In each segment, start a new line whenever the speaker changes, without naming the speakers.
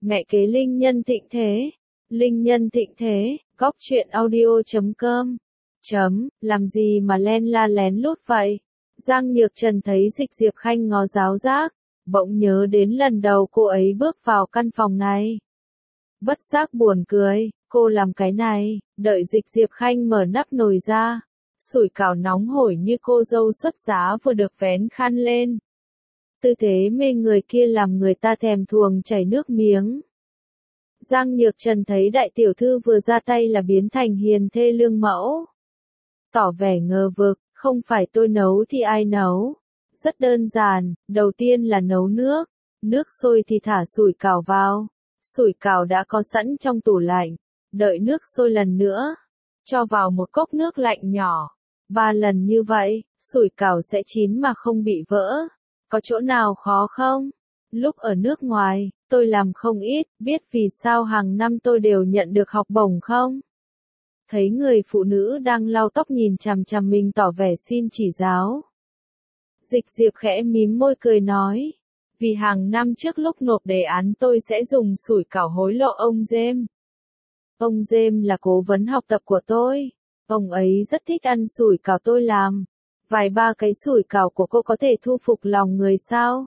Mẹ kế linh nhân thịnh thế. Linh nhân thịnh thế, góc truyện audio.com. Làm gì mà len la lén lút vậy? Giang Nhược Trần thấy Dịch Diệp Khanh ngó giáo giác, bỗng nhớ đến lần đầu cô ấy bước vào căn phòng này. Bất giác buồn cười, cô làm cái này, đợi Dịch Diệp Khanh mở nắp nồi ra. Sủi cảo nóng hổi như cô dâu xuất giá vừa được vén khăn lên. Tư thế mê người kia làm người ta thèm thuồng chảy nước miếng. Giang Nhược Trần thấy đại tiểu thư vừa ra tay là biến thành hiền thê lương mẫu. Tỏ vẻ ngờ vực, không phải tôi nấu thì ai nấu. Rất đơn giản, đầu tiên là nấu nước. Nước sôi thì thả sủi cảo vào. Sủi cảo đã có sẵn trong tủ lạnh. Đợi nước sôi lần nữa. Cho vào một cốc nước lạnh nhỏ. 3 lần như vậy, sủi cảo sẽ chín mà không bị vỡ. Có chỗ nào khó không? Lúc ở nước ngoài, tôi làm không ít, biết vì sao hàng năm tôi đều nhận được học bổng không? Thấy người phụ nữ đang lau tóc nhìn chằm chằm mình tỏ vẻ xin chỉ giáo. Dịch Diệp khẽ mím môi cười nói. Vì hàng năm trước lúc nộp đề án tôi sẽ dùng sủi cảo hối lộ ông James. Ông James là cố vấn học tập của tôi. Ông ấy rất thích ăn sủi cảo tôi làm. Vài ba cái sủi cảo của cô có thể thu phục lòng người sao?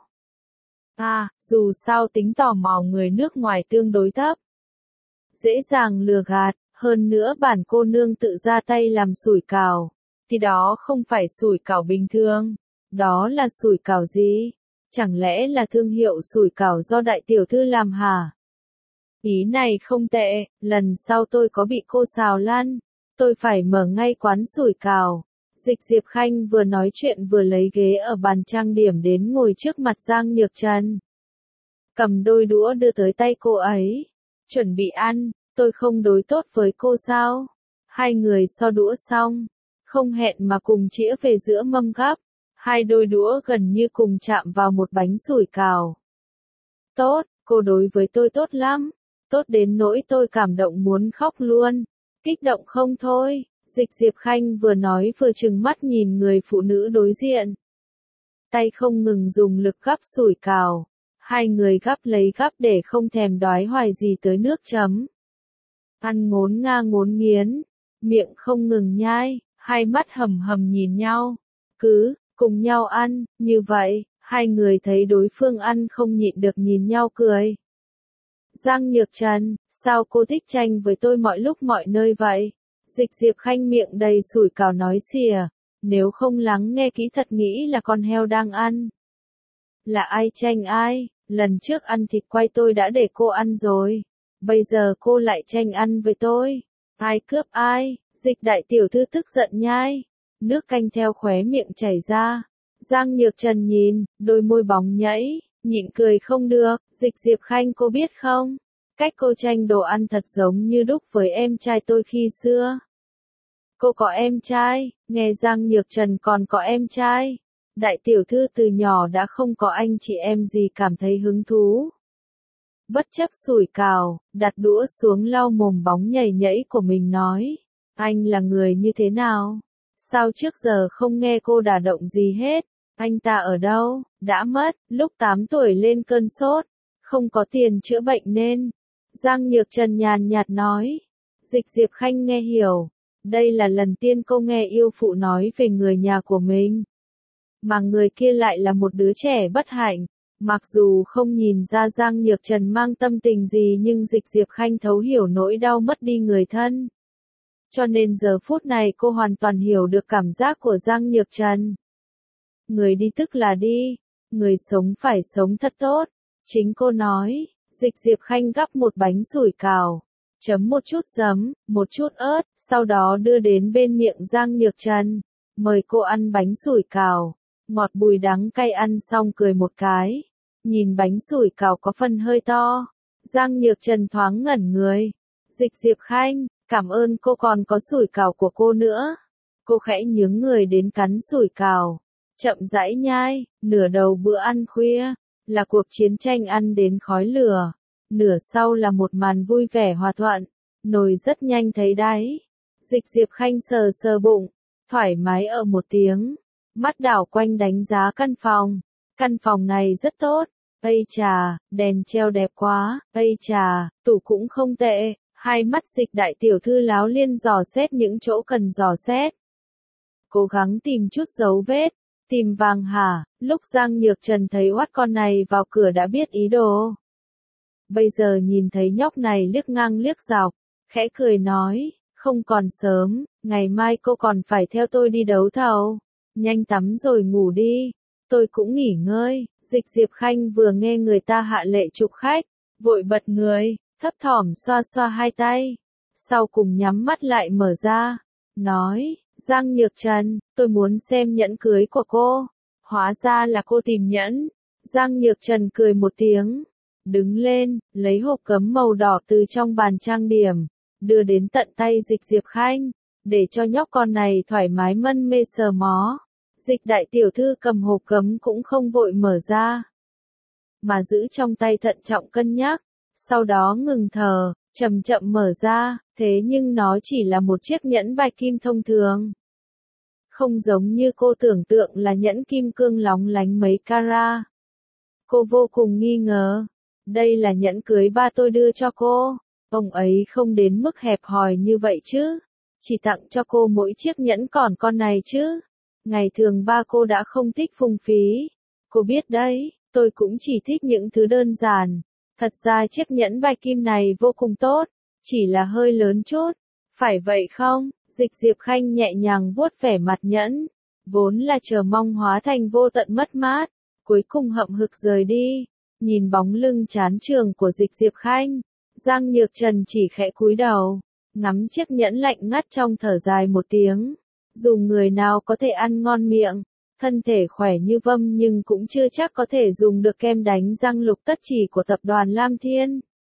Dù sao tính tò mò người nước ngoài tương đối thấp. Dễ dàng lừa gạt, hơn nữa bản cô nương tự ra tay làm sủi cảo. Thì đó không phải sủi cảo bình thường. Đó là sủi cảo gì? Chẳng lẽ là thương hiệu sủi cảo do đại tiểu thư làm hả? Ý này không tệ, lần sau tôi có bị cô xào lăn. Tôi phải mở ngay quán sủi cảo. Dịch Diệp Khanh vừa nói chuyện vừa lấy ghế ở bàn trang điểm đến ngồi trước mặt Giang Nhược Trần. Cầm đôi đũa đưa tới tay cô ấy. Chuẩn bị ăn, tôi không đối tốt với cô sao? Hai người so đũa xong. Không hẹn mà cùng chĩa về giữa mâm gắp. Hai đôi đũa gần như cùng chạm vào một bánh sủi cảo. Tốt, cô đối với tôi tốt lắm. Tốt đến nỗi tôi cảm động muốn khóc luôn. Kích động không thôi. Dịch Diệp Khanh vừa nói vừa trừng mắt nhìn người phụ nữ đối diện. Tay không ngừng dùng lực gắp sủi cảo. Hai người gắp lấy gắp để không thèm đoái hoài gì tới nước chấm. Ăn ngốn nga ngốn nghiến. Miệng không ngừng nhai. Hai mắt hầm hầm nhìn nhau. Cứ, cùng nhau ăn, như vậy, hai người thấy đối phương ăn không nhịn được nhìn nhau cười. Giang Nhược Trần, sao cô thích tranh với tôi mọi lúc mọi nơi vậy? Dịch Diệp Khanh miệng đầy sủi cảo nói xìa, nếu không lắng nghe kỹ thật nghĩ là con heo đang ăn. Là ai tranh ai, lần trước ăn thịt quay tôi đã để cô ăn rồi, bây giờ cô lại tranh ăn với tôi. Ai cướp ai? Dịch đại tiểu thư tức giận nhai. Nước canh theo khóe miệng chảy ra. Giang Nhược Trần nhìn, đôi môi bóng nhảy, nhịn cười không được. Dịch Diệp Khanh cô biết không? Cách cô tranh đồ ăn thật giống như đúc với em trai tôi khi xưa. Cô có em trai, nghe Giang Nhược Trần còn có em trai. Đại tiểu thư từ nhỏ đã không có anh chị em gì cảm thấy hứng thú. Bất chấp sủi cảo, đặt đũa xuống lau mồm bóng nhảy nhảy của mình nói. Anh là người như thế nào? Sao trước giờ không nghe cô đả động gì hết? Anh ta ở đâu? Đã mất, lúc 8 tuổi lên cơn sốt. Không có tiền chữa bệnh nên. Giang Nhược Trần nhàn nhạt nói. Dịch Diệp Khanh nghe hiểu. Đây là lần tiên cô nghe yêu phụ nói về người nhà của mình. Mà người kia lại là một đứa trẻ bất hạnh. Mặc dù không nhìn ra Giang Nhược Trần mang tâm tình gì nhưng Dịch Diệp Khanh thấu hiểu nỗi đau mất đi người thân. Cho nên giờ phút này cô hoàn toàn hiểu được cảm giác của Giang Nhược Trần. Người đi tức là đi, người sống phải sống thật tốt. Chính cô nói, Dịch Diệp Khanh gắp một bánh sủi cảo, chấm một chút giấm, một chút ớt, sau đó đưa đến bên miệng Giang Nhược Trần. Mời cô ăn bánh sủi cảo, ngọt bùi đắng cay ăn xong cười một cái. Nhìn bánh sủi cảo có phần hơi to, Giang Nhược Trần thoáng ngẩn người. Dịch Diệp Khanh, cảm ơn cô còn có sủi cảo của cô nữa. Cô khẽ nhướng người đến cắn sủi cảo. Chậm rãi nhai, nửa đầu bữa ăn khuya, là cuộc chiến tranh ăn đến khói lửa. Nửa sau là một màn vui vẻ hòa thuận. Nồi rất nhanh thấy đáy. Dịch Diệp Khanh sờ sờ bụng, thoải mái ở một tiếng. Mắt đảo quanh đánh giá căn phòng. Căn phòng này rất tốt. Ây chà, đèn treo đẹp quá, ây chà, tủ cũng không tệ, hai mắt Dịch đại tiểu thư láo liên dò xét những chỗ cần dò xét. Cố gắng tìm chút dấu vết, tìm vàng hả, lúc Giang Nhược Trần thấy oát con này vào cửa đã biết ý đồ. Bây giờ nhìn thấy nhóc này liếc ngang liếc dọc, khẽ cười nói, không còn sớm, ngày mai cô còn phải theo tôi đi đấu thầu. Nhanh tắm rồi ngủ đi, tôi cũng nghỉ ngơi. Dịch Diệp Khanh vừa nghe người ta hạ lệ chụp khách, vội bật người, thấp thỏm xoa xoa hai tay, sau cùng nhắm mắt lại mở ra, nói, Giang Nhược Trần, tôi muốn xem nhẫn cưới của cô. Hóa ra là cô tìm nhẫn. Giang Nhược Trần cười một tiếng, đứng lên, lấy hộp cấm màu đỏ từ trong bàn trang điểm, đưa đến tận tay Dịch Diệp Khanh, để cho nhóc con này thoải mái mân mê sờ mó. Dịch đại tiểu thư cầm hộp cấm cũng không vội mở ra, mà giữ trong tay thận trọng cân nhắc, sau đó ngừng thở, chậm chậm mở ra, thế nhưng nó chỉ là một chiếc nhẫn bạch kim thông thường. Không giống như cô tưởng tượng là nhẫn kim cương lóng lánh mấy carat. Cô vô cùng nghi ngờ, đây là nhẫn cưới ba tôi đưa cho cô, ông ấy không đến mức hẹp hòi như vậy chứ, chỉ tặng cho cô mỗi chiếc nhẫn còn con này chứ. Ngày thường ba cô đã không thích phung phí. Cô biết đấy, tôi cũng chỉ thích những thứ đơn giản. Thật ra chiếc nhẫn bạch kim này vô cùng tốt, chỉ là hơi lớn chút. Phải vậy không? Dịch Diệp Khanh nhẹ nhàng vuốt vẻ mặt nhẫn. Vốn là chờ mong hóa thành vô tận mất mát. Cuối cùng hậm hực rời đi. Nhìn bóng lưng chán trường của Dịch Diệp Khanh, Giang Nhược Trần chỉ khẽ cúi đầu, ngắm chiếc nhẫn lạnh ngắt trong thở dài một tiếng. Dù người nào có thể ăn ngon miệng, thân thể khỏe như vâm nhưng cũng chưa chắc có thể dùng được kem đánh răng lục tất chỉ của tập đoàn Lam Thiên.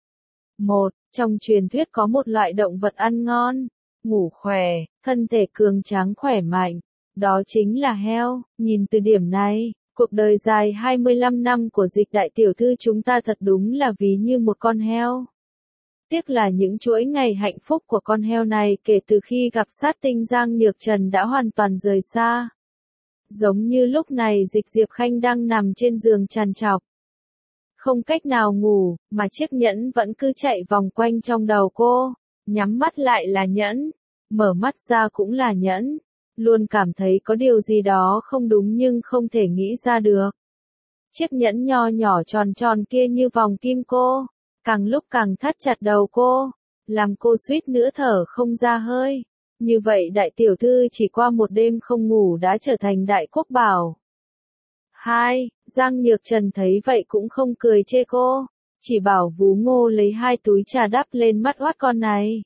Trong truyền thuyết có một loại động vật ăn ngon, ngủ khỏe, thân thể cường tráng khỏe mạnh, đó chính là heo. Nhìn từ điểm này, cuộc đời dài 25 năm của Dịch đại tiểu thư chúng ta thật đúng là ví như một con heo. Tiếc là những chuỗi ngày hạnh phúc của con heo này kể từ khi gặp sát tinh Giang Nhược Trần đã hoàn toàn rời xa. Giống như lúc này Dịch Diệp Khanh đang nằm trên giường trằn trọc, không cách nào ngủ, mà chiếc nhẫn vẫn cứ chạy vòng quanh trong đầu cô. Nhắm mắt lại là nhẫn, mở mắt ra cũng là nhẫn. Luôn cảm thấy có điều gì đó không đúng nhưng không thể nghĩ ra được. Chiếc nhẫn nho nhỏ tròn tròn kia như vòng kim cô, càng lúc càng thắt chặt đầu cô, làm cô suýt nữa thở không ra hơi. Như vậy đại tiểu thư chỉ qua một đêm không ngủ đã trở thành đại quốc bảo. Giang Nhược Trần thấy vậy cũng không cười chê cô, chỉ bảo Vú Ngô lấy 2 túi trà đắp lên mắt oát con này.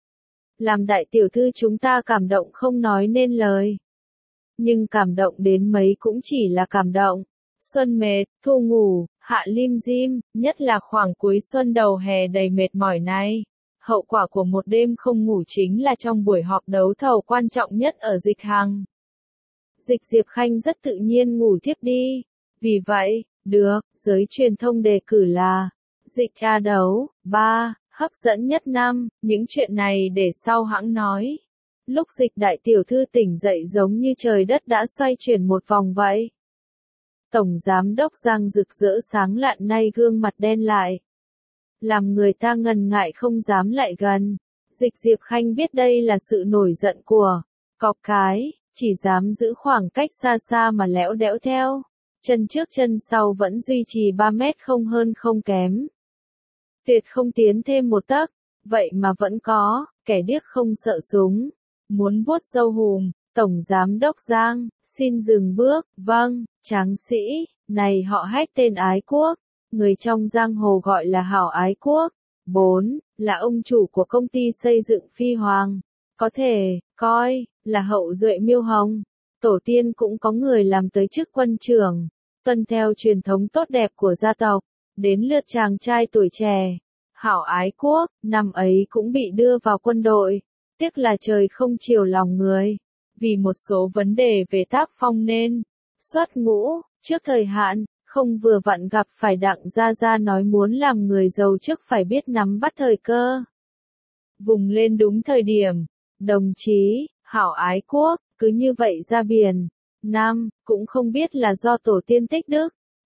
Làm đại tiểu thư chúng ta cảm động không nói nên lời. Nhưng cảm động đến mấy cũng chỉ là cảm động. Xuân mệt, thu ngủ, hạ lim dim, nhất là khoảng cuối xuân đầu hè đầy mệt mỏi này. Hậu quả của một đêm không ngủ chính là trong buổi họp đấu thầu quan trọng nhất ở Dịch Hằng. Dịch Diệp Khanh rất tự nhiên ngủ thiếp đi. Vì vậy, giới truyền thông đề cử là Dịch A đấu, 3, hấp dẫn nhất năm, những chuyện này để sau hãng nói. Lúc Dịch đại tiểu thư tỉnh dậy giống như trời đất đã xoay chuyển một vòng vậy. Tổng giám đốc Giang rực rỡ sáng lạn nay gương mặt đen lại, làm người ta ngần ngại không dám lại gần. Dịch Diệp Khanh biết đây là sự nổi giận của cọp cái, chỉ dám giữ khoảng cách xa xa mà lẽo đẽo theo. Chân trước chân sau vẫn duy trì 3 mét không hơn không kém. Tuyệt không tiến thêm một tấc, vậy mà vẫn có, kẻ điếc không sợ súng. Muốn vuốt râu hùm, Tổng Giám đốc Giang, xin dừng bước, vâng, tráng sĩ, này họ hách tên Ái Quốc, người trong giang hồ gọi là Hảo Ái Quốc. 4. Là ông chủ của công ty xây dựng Phi Hoàng. Có thể, coi, là hậu duệ Miêu Hồng. Tổ tiên cũng có người làm tới chức quân trưởng, tuân theo truyền thống tốt đẹp của gia tộc. Đến lượt chàng trai tuổi trẻ, Hảo Ái Quốc, năm ấy cũng bị đưa vào quân đội. Tiếc là trời không chiều lòng người, vì một số vấn đề về tác phong nên xuất ngũ trước thời hạn, không vừa vặn gặp phải Đặng Gia Gia nói muốn làm người giàu trước phải biết nắm bắt thời cơ. Vùng lên đúng thời điểm, đồng chí, Hảo Ái Quốc, cứ như vậy ra biển. Cũng không biết là do tổ tiên tích đức,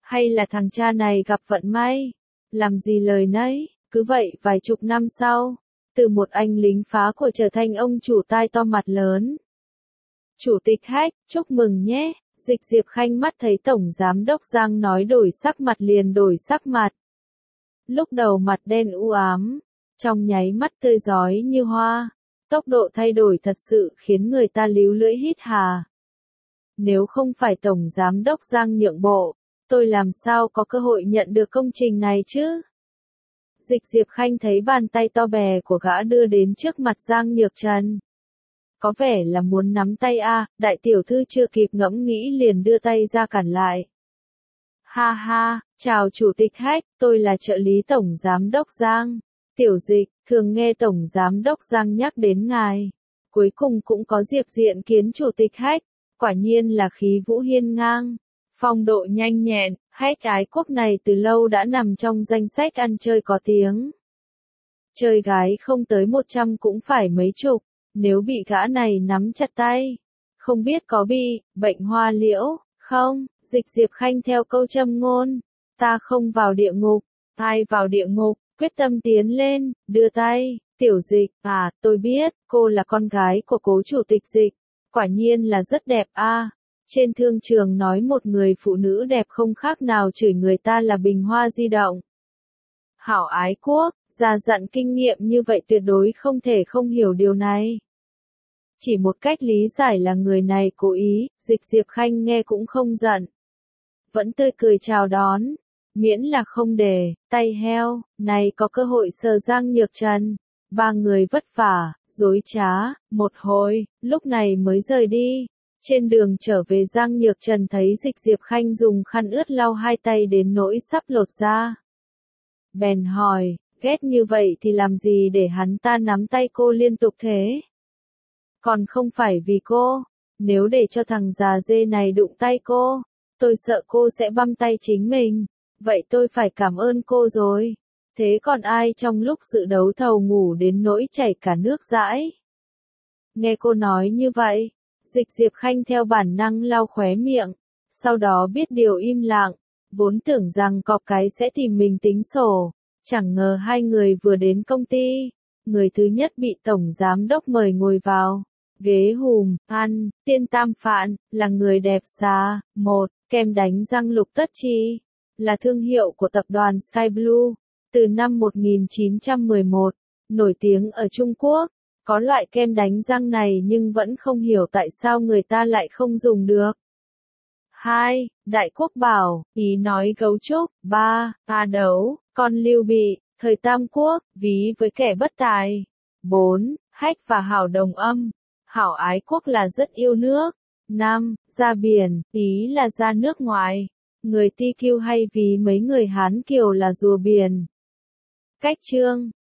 Hay là thằng cha này gặp vận may? Làm gì lời nấy, cứ vậy vài chục năm sau, từ một anh lính phá của trở thành ông chủ tai to mặt lớn. Chủ tịch Hách, chúc mừng nhé. Dịch Diệp Khanh mắt thấy Tổng Giám đốc Giang nói đổi sắc mặt liền đổi sắc mặt. Lúc đầu mặt đen u ám, trong nháy mắt tươi rói như hoa. Tốc độ thay đổi thật sự khiến người ta líu lưỡi hít hà. Nếu không phải Tổng Giám đốc Giang nhượng bộ, tôi làm sao có cơ hội nhận được công trình này chứ? Dịch Diệp Khanh thấy bàn tay to bè của gã đưa đến trước mặt Giang Nhược Trần. Có vẻ là muốn nắm tay đại tiểu thư chưa kịp ngẫm nghĩ liền đưa tay ra cản lại. Ha ha, chào Chủ tịch Hách, tôi là trợ lý Tổng Giám đốc Giang. Tiểu Dịch, thường nghe Tổng Giám đốc Giang nhắc đến ngài. Cuối cùng cũng có dịp diện kiến Chủ tịch Hách, quả nhiên là khí vũ hiên ngang. Phong độ nhanh nhẹn, Hách ái quốc này từ lâu đã nằm trong danh sách ăn chơi có tiếng. Chơi gái không tới 100 cũng phải mấy chục, nếu bị gã này nắm chặt tay. Không biết có bị bệnh hoa liễu, không? Dịch Diệp Khanh theo câu châm ngôn. Ta không vào địa ngục, ai vào địa ngục, quyết tâm tiến lên, đưa tay. Tiểu Dịch, tôi biết, cô là con gái của cố chủ tịch Dịch. Quả nhiên là rất đẹp Trên thương trường nói một người phụ nữ đẹp không khác nào chửi người ta là bình hoa di động. Hảo ái quốc, già dặn kinh nghiệm như vậy tuyệt đối không thể không hiểu điều này. Chỉ một cách lý giải là người này cố ý, Dịch Diệp Khanh nghe cũng không giận. Vẫn tươi cười chào đón, miễn là không để tay heo, này có cơ hội sờ Giang Nhược Trần. Ba người vất vả, dối trá, một hồi, lúc này mới rời đi. Trên đường trở về Giang Nhược Trần thấy Dịch Diệp Khanh dùng khăn ướt lau hai tay đến nỗi sắp lột ra. Bèn hỏi, ghét như vậy thì làm gì để hắn ta nắm tay cô liên tục thế? Còn không phải vì cô, nếu để cho thằng già dê này đụng tay cô, tôi sợ cô sẽ băm tay chính mình, vậy tôi phải cảm ơn cô rồi. Thế còn ai trong lúc dự đấu thầu ngủ đến nỗi chảy cả nước dãi? Nghe cô nói như vậy, Dịch Diệp Khanh theo bản năng lau khóe miệng, sau đó biết điều im lặng, vốn tưởng rằng cọp cái sẽ tìm mình tính sổ, chẳng ngờ hai người vừa đến công ty, người thứ nhất bị Tổng Giám đốc mời ngồi vào, ghế hùm, ăn, tiên tam phạn, là người đẹp xá, một, kem đánh răng Lục Tất Chi, là thương hiệu của tập đoàn Sky Blue, từ năm 1911, nổi tiếng ở Trung Quốc. Có loại kem đánh răng này nhưng vẫn không hiểu tại sao người ta lại không dùng được. 2. Đại Quốc Bảo, ý nói gấu trúc. 3. A Đấu, con Lưu Bị, thời Tam Quốc, ví với kẻ bất tài. 4. Hách và Hảo đồng âm. Hảo ái quốc là rất yêu nước. 5. Ra biển, ý là ra nước ngoài. Người Ti Kiêu hay ví mấy người Hán Kiều là rùa biển. Cách chương